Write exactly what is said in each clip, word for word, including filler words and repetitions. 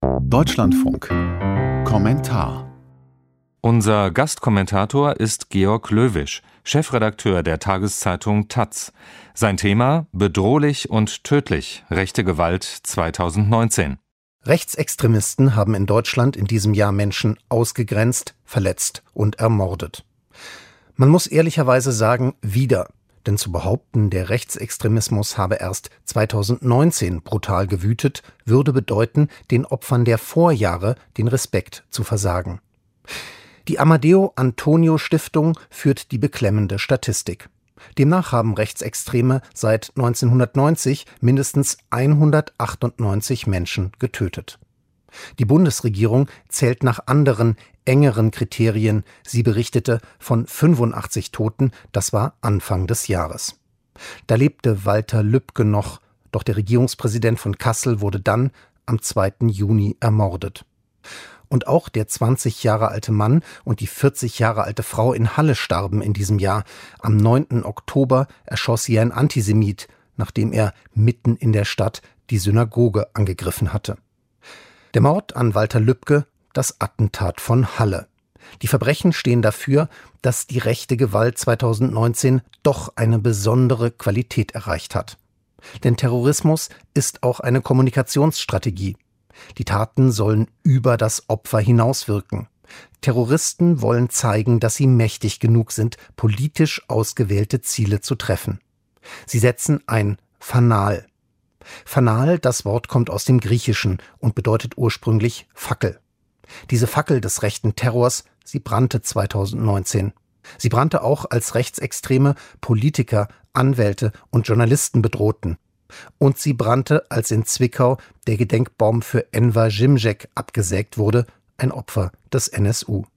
Deutschlandfunk. Kommentar. Unser Gastkommentator ist Georg Löwisch, Chefredakteur der Tageszeitung taz. Sein Thema: bedrohlich und tödlich, rechte Gewalt zweitausendneunzehn. Rechtsextremisten haben in Deutschland in diesem Jahr Menschen ausgegrenzt, verletzt und ermordet. Man muss ehrlicherweise sagen, wieder. Denn zu behaupten, der Rechtsextremismus habe erst zweitausendneunzehn brutal gewütet, würde bedeuten, den Opfern der Vorjahre den Respekt zu versagen. Die Amadeo Antonio Stiftung führt die beklemmende Statistik. Demnach haben Rechtsextreme seit neunzehnhundertneunzig mindestens hundertachtundneunzig Menschen getötet. Die Bundesregierung zählt nach anderen, engeren Kriterien. Sie berichtete von fünfundachtzig Toten, das war Anfang des Jahres. Da lebte Walter Lübcke noch, doch der Regierungspräsident von Kassel wurde dann am zweiten Juni ermordet. Und auch der zwanzig Jahre alte Mann und die vierzig Jahre alte Frau in Halle starben in diesem Jahr. Am neunten Oktober erschoss sie ein Antisemit, nachdem er mitten in der Stadt die Synagoge angegriffen hatte. Der Mord an Walter Lübcke, das Attentat von Halle. Die Verbrechen stehen dafür, dass die rechte Gewalt zweitausendneunzehn doch eine besondere Qualität erreicht hat. Denn Terrorismus ist auch eine Kommunikationsstrategie. Die Taten sollen über das Opfer hinauswirken. Terroristen wollen zeigen, dass sie mächtig genug sind, politisch ausgewählte Ziele zu treffen. Sie setzen ein Fanal. Fanal, das Wort kommt aus dem Griechischen und bedeutet ursprünglich Fackel. Diese Fackel des rechten Terrors, sie brannte zweitausendneunzehn. Sie brannte auch, als Rechtsextreme Politiker, Anwälte und Journalisten bedrohten. Und sie brannte, als in Zwickau der Gedenkbaum für Enver Žimžek abgesägt wurde, ein Opfer des N S U.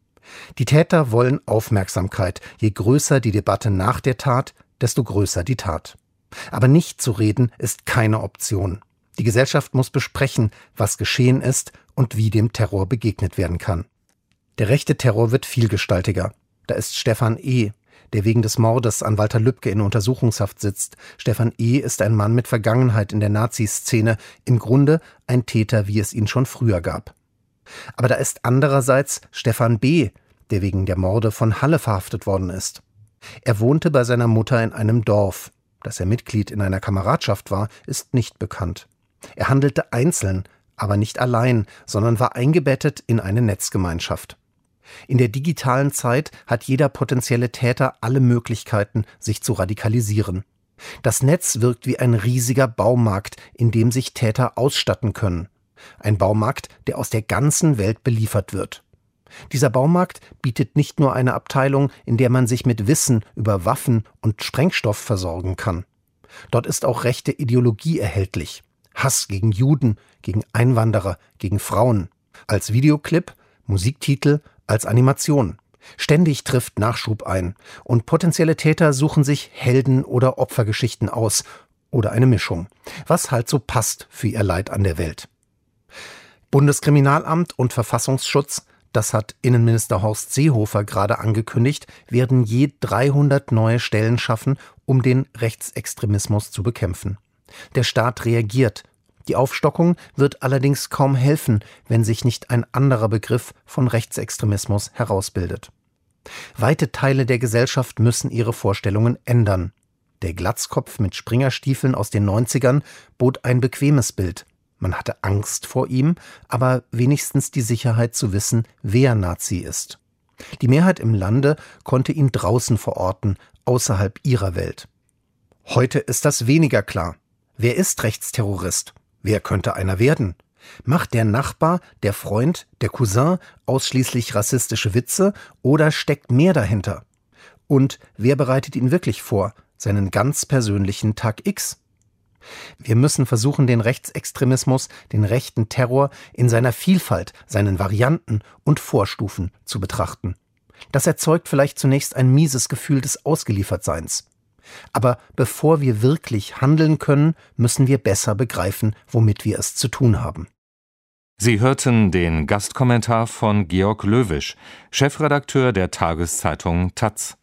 Die Täter wollen Aufmerksamkeit. Je größer die Debatte nach der Tat, desto größer die Tat. Aber nicht zu reden ist keine Option. Die Gesellschaft muss besprechen, was geschehen ist und wie dem Terror begegnet werden kann. Der rechte Terror wird vielgestaltiger. Da ist Stefan E., der wegen des Mordes an Walter Lübcke in Untersuchungshaft sitzt. Stefan E. ist ein Mann mit Vergangenheit in der Nazi-Szene, im Grunde ein Täter, wie es ihn schon früher gab. Aber da ist andererseits Stefan B., der wegen der Morde von Halle verhaftet worden ist. Er wohnte bei seiner Mutter in einem Dorf. Dass er Mitglied in einer Kameradschaft war, ist nicht bekannt. Er handelte einzeln, aber nicht allein, sondern war eingebettet in eine Netzgemeinschaft. In der digitalen Zeit hat jeder potenzielle Täter alle Möglichkeiten, sich zu radikalisieren. Das Netz wirkt wie ein riesiger Baumarkt, in dem sich Täter ausstatten können. Ein Baumarkt, der aus der ganzen Welt beliefert wird. Dieser Baumarkt bietet nicht nur eine Abteilung, in der man sich mit Wissen über Waffen und Sprengstoff versorgen kann. Dort ist auch rechte Ideologie erhältlich. Hass gegen Juden, gegen Einwanderer, gegen Frauen. Als Videoclip, Musiktitel, als Animation. Ständig trifft Nachschub ein. Und potenzielle Täter suchen sich Helden- oder Opfergeschichten aus. Oder eine Mischung. Was halt so passt für ihr Leid an der Welt. Bundeskriminalamt und Verfassungsschutz, das hat Innenminister Horst Seehofer gerade angekündigt, werden je dreihundert neue Stellen schaffen, um den Rechtsextremismus zu bekämpfen. Der Staat reagiert. Die Aufstockung wird allerdings kaum helfen, wenn sich nicht ein anderer Begriff von Rechtsextremismus herausbildet. Weite Teile der Gesellschaft müssen ihre Vorstellungen ändern. Der Glatzkopf mit Springerstiefeln aus den neunzigern bot ein bequemes Bild. Man hatte Angst vor ihm, aber wenigstens die Sicherheit zu wissen, wer Nazi ist. Die Mehrheit im Lande konnte ihn draußen verorten, außerhalb ihrer Welt. Heute ist das weniger klar. Wer ist Rechtsterrorist? Wer könnte einer werden? Macht der Nachbar, der Freund, der Cousin ausschließlich rassistische Witze oder steckt mehr dahinter? Und wer bereitet ihn wirklich vor, seinen ganz persönlichen Tag X? Wir müssen versuchen, den Rechtsextremismus, den rechten Terror in seiner Vielfalt, seinen Varianten und Vorstufen zu betrachten. Das erzeugt vielleicht zunächst ein mieses Gefühl des Ausgeliefertseins. Aber bevor wir wirklich handeln können, müssen wir besser begreifen, womit wir es zu tun haben. Sie hörten den Gastkommentar von Georg Löwisch, Chefredakteur der Tageszeitung taz.